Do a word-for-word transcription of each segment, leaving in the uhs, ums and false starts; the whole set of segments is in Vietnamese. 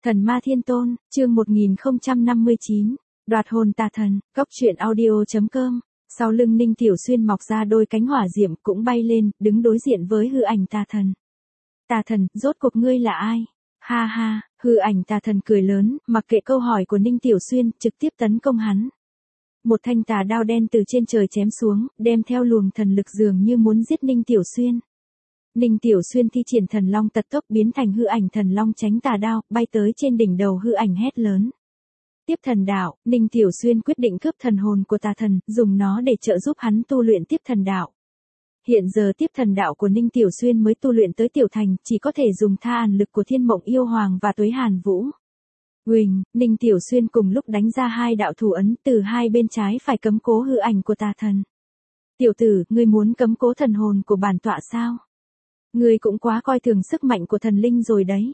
Thần Ma Thiên Tôn, chương một nghìn không trăm năm mươi chín, đoạt hồn tà thần, góc truyện audio.com. Sau lưng Ninh Tiểu Xuyên mọc ra đôi cánh hỏa diệm cũng bay lên, đứng đối diện với hư ảnh tà thần. Tà thần, rốt cuộc ngươi là ai? Ha ha, hư ảnh tà thần cười lớn, mặc kệ câu hỏi của Ninh Tiểu Xuyên, trực tiếp tấn công hắn. Một thanh tà đao đen từ trên trời chém xuống, đem theo luồng thần lực dường như muốn giết Ninh Tiểu Xuyên. Ninh Tiểu Xuyên thi triển thần long tật tốc biến thành hư ảnh thần long tránh tà đao, bay tới trên đỉnh đầu hư ảnh hét lớn. Tiếp thần đạo, Ninh Tiểu Xuyên quyết định cướp thần hồn của tà thần, dùng nó để trợ giúp hắn tu luyện tiếp thần đạo. Hiện giờ tiếp thần đạo của Ninh Tiểu Xuyên mới tu luyện tới tiểu thành, chỉ có thể dùng tha hàn lực của Thiên Mộng Yêu Hoàng và Tuế Hàn Vũ. Huỳnh, Ninh Tiểu Xuyên cùng lúc đánh ra hai đạo thủ ấn, từ hai bên trái phải cấm cố hư ảnh của tà thần. Tiểu tử, ngươi muốn cấm cố thần hồn của bản tọa sao? Ngươi cũng quá coi thường sức mạnh của thần linh rồi đấy.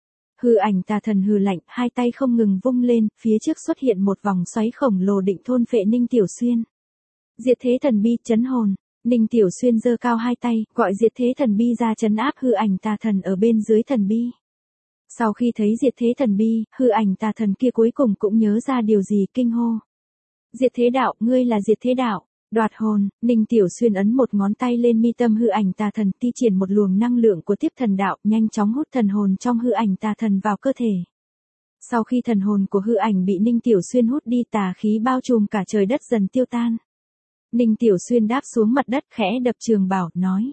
Hư ảnh tà thần hừ lạnh, hai tay không ngừng vung lên, phía trước xuất hiện một vòng xoáy khổng lồ định thôn phệ Ninh Tiểu Xuyên. Diệt thế thần bi chấn hồn, Ninh Tiểu Xuyên giơ cao hai tay, gọi diệt thế thần bi ra trấn áp hư ảnh tà thần ở bên dưới thần bi. Sau khi thấy diệt thế thần bi, hư ảnh tà thần kia cuối cùng cũng nhớ ra điều gì, kinh hô. Diệt thế đạo, ngươi là diệt thế đạo. Đoạt hồn, Ninh Tiểu Xuyên ấn một ngón tay lên mi tâm hư ảnh tà thần, thi triển một luồng năng lượng của tiếp thần đạo, nhanh chóng hút thần hồn trong hư ảnh tà thần vào cơ thể. Sau khi thần hồn của hư ảnh bị Ninh Tiểu Xuyên hút đi, tà khí bao trùm cả trời đất dần tiêu tan. Ninh Tiểu Xuyên đáp xuống mặt đất, khẽ đập trường bảo, nói.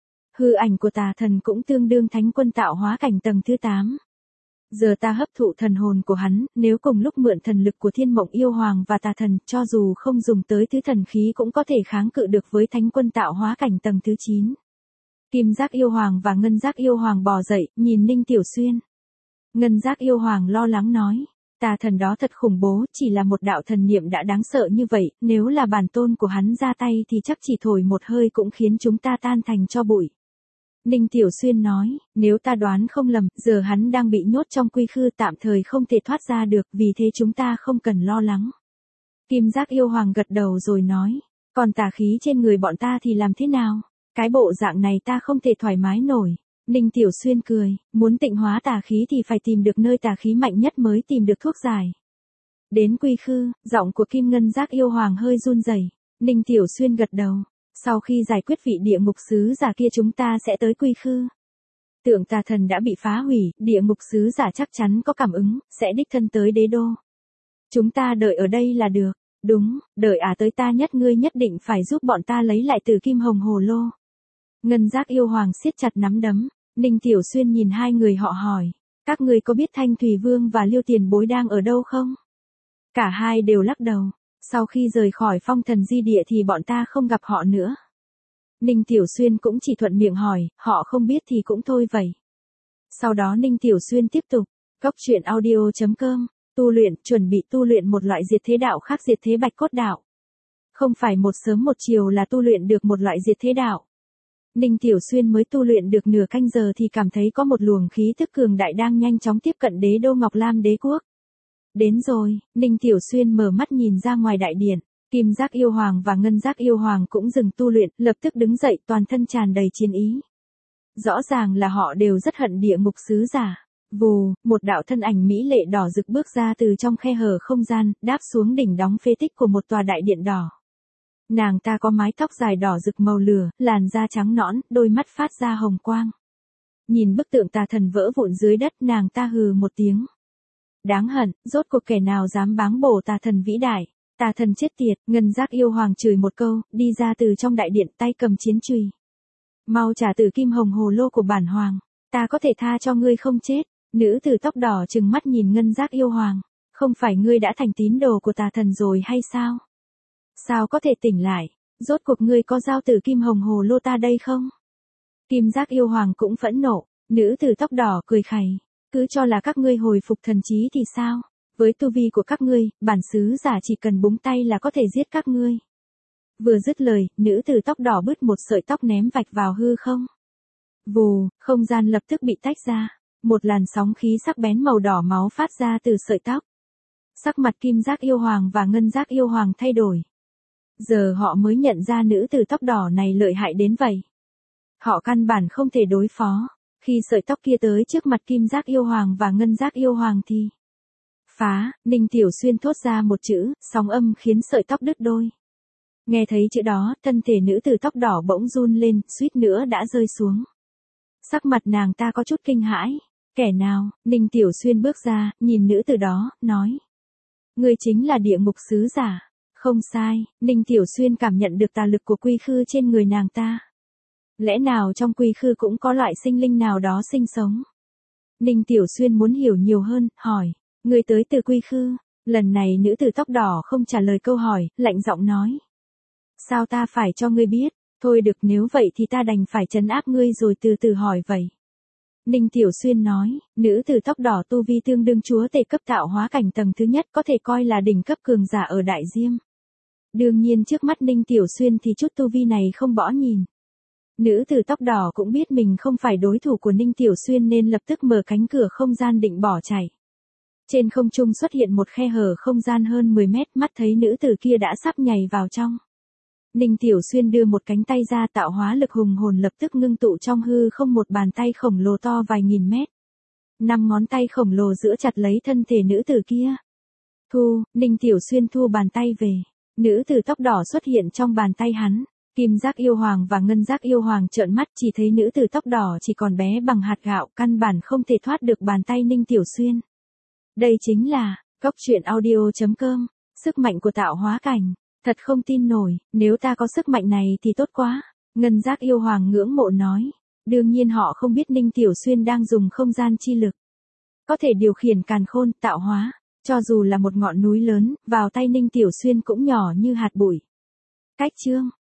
Hư ảnh của tà thần cũng tương đương thánh quân tạo hóa cảnh tầng thứ tám. Giờ ta hấp thụ thần hồn của hắn, nếu cùng lúc mượn thần lực của Thiên Mộng Yêu Hoàng và tà thần, cho dù không dùng tới thứ thần khí cũng có thể kháng cự được với thánh quân tạo hóa cảnh tầng thứ chín. Kim Giác Yêu Hoàng và Ngân Giác Yêu Hoàng bò dậy, nhìn Ninh Tiểu Xuyên. Ngân Giác Yêu Hoàng lo lắng nói, tà thần đó thật khủng bố, chỉ là một đạo thần niệm đã đáng sợ như vậy, nếu là bản tôn của hắn ra tay thì chắc chỉ thổi một hơi cũng khiến chúng ta tan thành tro bụi. Ninh Tiểu Xuyên nói, nếu ta đoán không lầm, giờ hắn đang bị nhốt trong quy khư, tạm thời không thể thoát ra được, vì thế chúng ta không cần lo lắng. Kim Giác Yêu Hoàng gật đầu rồi nói, còn tà khí trên người bọn ta thì làm thế nào? Cái bộ dạng này ta không thể thoải mái nổi. Ninh Tiểu Xuyên cười, muốn tịnh hóa tà khí thì phải tìm được nơi tà khí mạnh nhất mới tìm được thuốc giải. Đến quy khư, giọng của Kim Ngân Giác Yêu Hoàng hơi run rẩy. Ninh Tiểu Xuyên gật đầu. Sau khi giải quyết vị địa ngục sứ giả kia chúng ta sẽ tới quy khư. Tượng tà thần đã bị phá hủy, địa ngục sứ giả chắc chắn có cảm ứng, sẽ đích thân tới đế đô. Chúng ta đợi ở đây là được. Đúng, đợi à tới ta nhất ngươi nhất định phải giúp bọn ta lấy lại từ kim hồng hồ lô. Ngân Giác Yêu Hoàng siết chặt nắm đấm. Ninh Tiểu Xuyên nhìn hai người họ hỏi, các ngươi có biết Thanh Thủy Vương và Liêu Tiền Bối đang ở đâu không? Cả hai đều lắc đầu. Sau khi rời khỏi phong thần di địa thì bọn ta không gặp họ nữa. Ninh Tiểu Xuyên cũng chỉ thuận miệng hỏi, họ không biết thì cũng thôi vậy. Sau đó Ninh Tiểu Xuyên tiếp tục, góc truyện audio.com, tu luyện, chuẩn bị tu luyện một loại diệt thế đạo khác, diệt thế bạch cốt đạo. Không phải một sớm một chiều là tu luyện được một loại diệt thế đạo. Ninh Tiểu Xuyên mới tu luyện được nửa canh giờ thì cảm thấy có một luồng khí thức cường đại đang nhanh chóng tiếp cận đế đô Ngọc Lam đế quốc. Đến rồi, Ninh Tiểu Xuyên mở mắt nhìn ra ngoài đại điện, Kim Giác Yêu Hoàng và Ngân Giác Yêu Hoàng cũng dừng tu luyện, lập tức đứng dậy, toàn thân tràn đầy chiến ý. Rõ ràng là họ đều rất hận địa ngục sứ giả. Vù, một đạo thân ảnh mỹ lệ đỏ rực bước ra từ trong khe hở không gian, đáp xuống đỉnh đóng phế tích của một tòa đại điện đỏ. Nàng ta có mái tóc dài đỏ rực màu lửa, làn da trắng nõn, đôi mắt phát ra hồng quang. Nhìn bức tượng tà thần vỡ vụn dưới đất, nàng ta hừ một tiếng. Đáng hận, rốt cuộc kẻ nào dám báng bổ tà thần vĩ đại, tà thần chết tiệt. Ngân Giác Yêu Hoàng chửi một câu, đi ra từ trong đại điện, tay cầm chiến chùy. Mau trả tử kim hồng hồ lô của bản hoàng, ta có thể tha cho ngươi không chết. Nữ tử tóc đỏ trừng mắt nhìn Ngân Giác Yêu Hoàng, không phải ngươi đã thành tín đồ của tà thần rồi hay sao? Sao có thể tỉnh lại, rốt cuộc ngươi có giao tử kim hồng hồ lô ta đây không? Kim Giác Yêu Hoàng cũng phẫn nộ, nữ tử tóc đỏ cười khẩy. Cứ cho là các ngươi hồi phục thần trí thì sao? Với tu vi của các ngươi, bản sứ giả chỉ cần búng tay là có thể giết các ngươi. Vừa dứt lời, nữ tử tóc đỏ bứt một sợi tóc ném vạch vào hư không. Vù, không gian lập tức bị tách ra. Một làn sóng khí sắc bén màu đỏ máu phát ra từ sợi tóc. Sắc mặt Kim Giác Yêu Hoàng và Ngân Giác Yêu Hoàng thay đổi. Giờ họ mới nhận ra nữ tử tóc đỏ này lợi hại đến vậy. Họ căn bản không thể đối phó. Khi sợi tóc kia tới trước mặt Kim Giác Yêu Hoàng và Ngân Giác Yêu Hoàng thì phá, Ninh Tiểu Xuyên thốt ra một chữ, sóng âm khiến sợi tóc đứt đôi. Nghe thấy chữ đó, thân thể nữ tử tóc đỏ bỗng run lên, suýt nữa đã rơi xuống. Sắc mặt nàng ta có chút kinh hãi. Kẻ nào? Ninh Tiểu Xuyên bước ra, nhìn nữ tử đó, nói. Ngươi chính là địa ngục sứ giả. Không sai, Ninh Tiểu Xuyên cảm nhận được tà lực của quy khư trên người nàng ta. Lẽ nào trong quy khư cũng có loại sinh linh nào đó sinh sống? Ninh Tiểu Xuyên muốn hiểu nhiều hơn, hỏi. Ngươi tới từ quy khư. Lần này nữ tử tóc đỏ không trả lời câu hỏi, lạnh giọng nói. Sao ta phải cho ngươi biết? Thôi được, nếu vậy thì ta đành phải trấn áp ngươi rồi từ từ hỏi vậy. Ninh Tiểu Xuyên nói, nữ tử tóc đỏ tu vi tương đương chúa tể cấp tạo hóa cảnh tầng thứ nhất, có thể coi là đỉnh cấp cường giả ở Đại Diêm. Đương nhiên trước mắt Ninh Tiểu Xuyên thì chút tu vi này không bỏ nhìn. Nữ tử tóc đỏ cũng biết mình không phải đối thủ của Ninh Tiểu Xuyên nên lập tức mở cánh cửa không gian định bỏ chạy. Trên không trung xuất hiện một khe hở không gian hơn mười mét, mắt thấy nữ tử kia đã sắp nhảy vào trong. Ninh Tiểu Xuyên đưa một cánh tay ra, tạo hóa lực hùng hồn lập tức ngưng tụ trong hư không, một bàn tay khổng lồ to vài nghìn mét. Năm ngón tay khổng lồ giữ chặt lấy thân thể nữ tử kia. Thu, Ninh Tiểu Xuyên thu bàn tay về. Nữ tử tóc đỏ xuất hiện trong bàn tay hắn. Kim Giác Yêu Hoàng và Ngân Giác Yêu Hoàng trợn mắt, chỉ thấy nữ tử tóc đỏ chỉ còn bé bằng hạt gạo, căn bản không thể thoát được bàn tay Ninh Tiểu Xuyên. Đây chính là Cốc Truyện Audio chấm com, sức mạnh của tạo hóa cảnh. Thật không tin nổi, nếu ta có sức mạnh này thì tốt quá. Ngân Giác Yêu Hoàng ngưỡng mộ nói. Đương nhiên họ không biết Ninh Tiểu Xuyên đang dùng không gian chi lực. Có thể điều khiển càn khôn, tạo hóa. Cho dù là một ngọn núi lớn, vào tay Ninh Tiểu Xuyên cũng nhỏ như hạt bụi. Cách chương